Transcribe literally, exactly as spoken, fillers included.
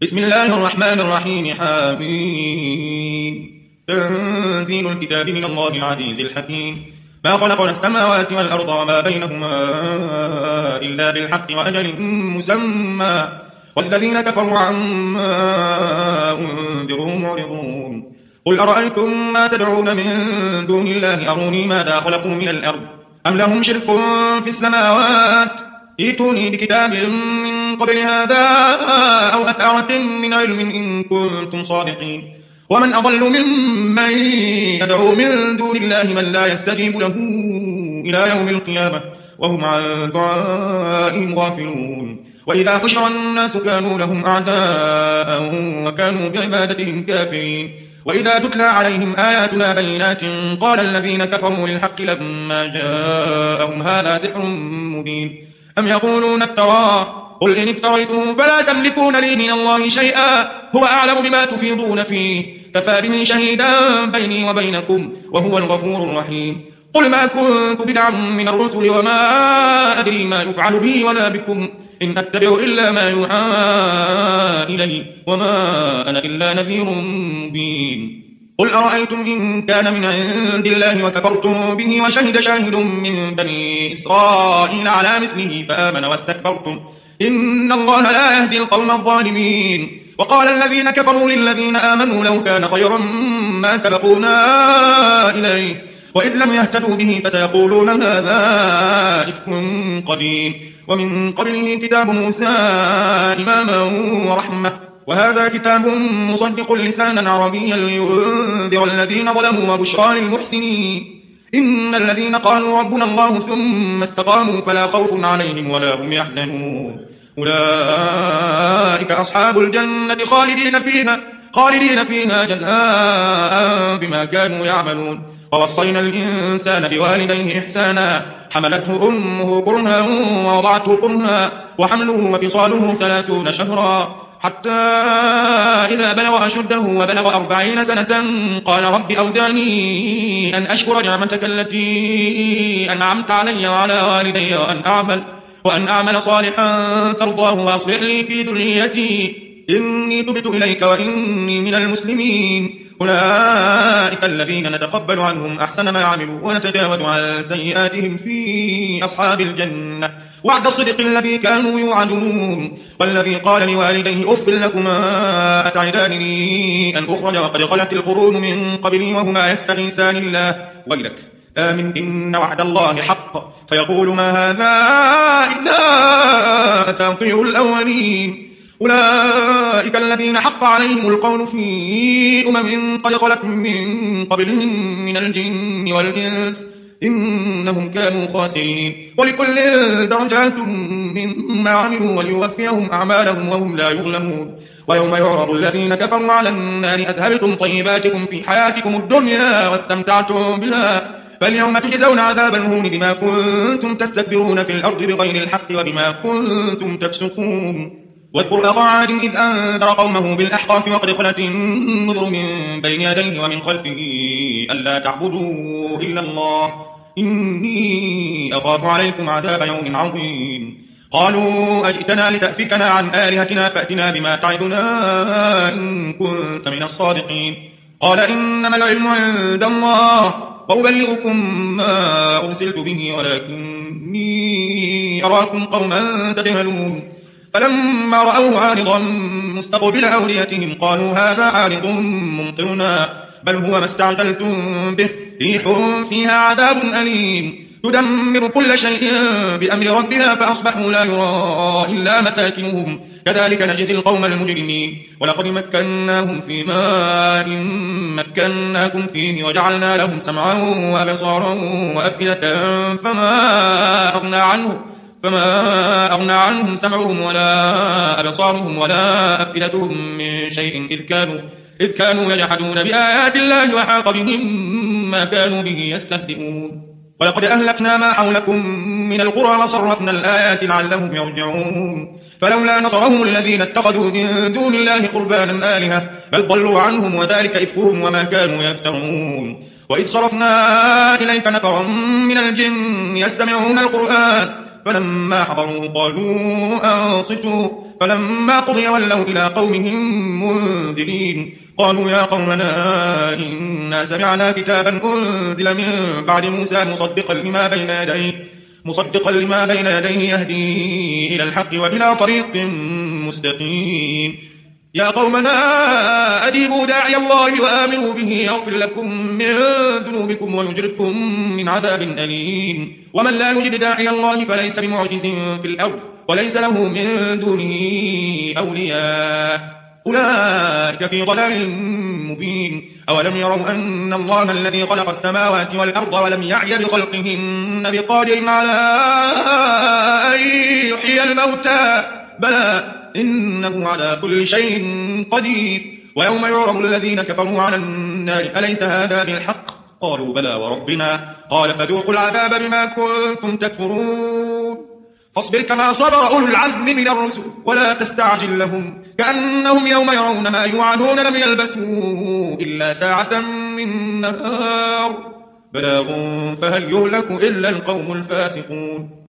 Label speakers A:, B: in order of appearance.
A: بسم الله الرحمن الرحيم. حميم. تنزيل الكتاب من الله العزيز الحكيم. ما خلقنا السماوات والأرض وما بينهما إلا بالحق وأجل مسمى والذين كفروا عما أنذروا معرضون. قل أرأيتم ما تدعون من دون الله أروني ماذا خلقوا من الأرض أم لهم شرك في السماوات ائتوني بكتاب من قبل هذا أو أثارة من علم إن كنتم صادقين. ومن أضل ممن يدعو من دون الله من لا يستجيب له إلى يوم القيامة وهم عن دعائهم غافلون. وإذا حشر الناس كانوا لهم أعداء وكانوا بعبادتهم كافرين. وإذا تتلى عليهم آياتنا بينات قال الذين كفروا للحق لما جاءهم هذا سحر مبين أم يقولون افتراه قل إن افتريته فلا تملكون لي من الله شيئا هو أعلم بما تفيضون فيه كفى به شهيدا بيني وبينكم وهو الغفور الرحيم. قل ما كنت بدعا من الرسل وما أدري ما يفعل بي ولا بكم إن أتبع إلا ما يوحى إلي وما أنا إلا نذير مبين. قل أرأيتم إن كان من عند الله وكفرتم به وشهد شاهد من بني إسرائيل على مثله فآمن واستكبرتم إن الله لا يهدي القوم الظالمين. وقال الذين كفروا للذين آمنوا لو كان خيرا ما سبقونا إليه وإذ لم يهتدوا به فسيقولون هذا إفك قديم. ومن قبله كتاب موسى إماما ورحمة وهذا كتاب مصدق لسانا عربيا لينذر الذين ظلموا وبشرى للمحسنين. إن الذين قالوا ربنا الله ثم استقاموا فلا خوف عليهم ولا هم يحزنون أولئك أصحاب الجنة خالدين فيها خالدين فيها جزاء بما كانوا يعملون. ووصينا الإنسان بوالديه إحسانا حملته أمه كرها ووضعته كرها وحمله وفصاله ثلاثون شهرا حتى إذا بلغ أشده وبلغ أربعين سنة قال رب أوزعني أن أشكر نعمتك التي أنعمت علي وعلى والدي وأن أعمل, وأن أعمل صالحا ترضاه وأصلح لي في ذريتي إني تبت إليك وإني من المسلمين. أولئك الذين نتقبل عنهم أحسن ما عملوا ونتجاوز عن سيئاتهم في أصحاب الجنة وعد الصدق الذي كانوا يوعدون. والذي قال لوالديه أف لكما أتعدانني أن أخرج وقد خلت القرون من قبلي وهما يستغيثان الله ويلك آمن إن وعد الله حق فيقول ما هذا إلا أساطير الأولين. أولئك الذين حق عليهم القول في أمم قد خلت من قبلهم من الجن والإنس إنهم كانوا خاسرين. ولكل درجات مما عملوا وليوفيهم أعمالهم وهم لا يظلمون. ويوم يعرض الذين كفروا على النار أذهبتم طيباتكم في حياتكم الدنيا واستمتعتم بها فاليوم تجزون عذاب الهون بما كنتم تستكبرون في الأرض بغير الحق وبما كنتم تفسقون. واذكر أخا عاد إذ أنذر قومه بالأحقاف وقد خلت النذر من بين يديه ومن خلفه ألا تعبدوا إلا الله إني أخاف عليكم عذاب يوم عظيم. قالوا أجئتنا لتأفكنا عن آلهتنا فأتنا بما تعدنا إن كنت من الصادقين. قال إنما العلم عند الله وأبلغكم ما أرسلت به ولكني أراكم قوما تجهلون. فلما رأوه عارضا مستقبل أوليتهم قالوا هذا عارض ممطرنا بل هو ما استعجلتم به ريح فيها عذاب أليم تدمر كل شيء بأمر ربها فأصبحوا لا يرى إلا مساكنهم كذلك نجزي القوم المجرمين. ولقد مكناهم في ماء مكناكم فيه وجعلنا لهم سمعا وأبصارا وأفئدة فما أغنى عنه فما أغنى عنهم سمعهم ولا أبصارهم ولا أفئدتهم من شيء إذ كانوا, إذ كانوا يجحدون بآيات الله وحاق بهم ما كانوا به يستهزئون. ولقد أهلكنا ما حولكم من القرى وصرفنا الآيات لعلهم يرجعون. فلولا نصرهم الذين اتخذوا من دون الله قربانا آلهة بل ضلوا عنهم وذلك إفكهم وما كانوا يفترون. وإذ صرفنا إليك نفرا من الجن يستمعون القرآن فلما حضروا قالوا أنصتوا فلما قضي ولوا إلى قومهم منذرين قالوا يا قومنا إنا سمعنا كتابا أنزل من بعد موسى مصدقا لما بين يديه مصدقا لما بين يديه يهدي إلى الحق وإلى طريق مستقيم يا قومنا أجيبوا داعي الله وآمنوا به يغفر لكم من ذنوبكم ويجركم من عذاب أليم ومن لا يجب داعي الله فليس بمعجز في الأرض وليس له من دونه أولياء أولئك في ضلال مبين أولم يروا أن الله الذي خلق السماوات والأرض ولم يعي بخلقهن بقادر على أن يحيي الموتى بلى إنه على كل شيء قدير ويوم يعرض الذين كفروا على النار أليس هذا بالحق قالوا بلى وربنا قال فذوقوا العذاب بما كنتم تكفرون فاصبر كما صبر أولو العزم من الرسل ولا تستعجل لهم كأنهم يوم يرون ما يوعدون لم يلبثوا إلا ساعة من نهار بلاغ فهل يهلك إلا القوم الفاسقون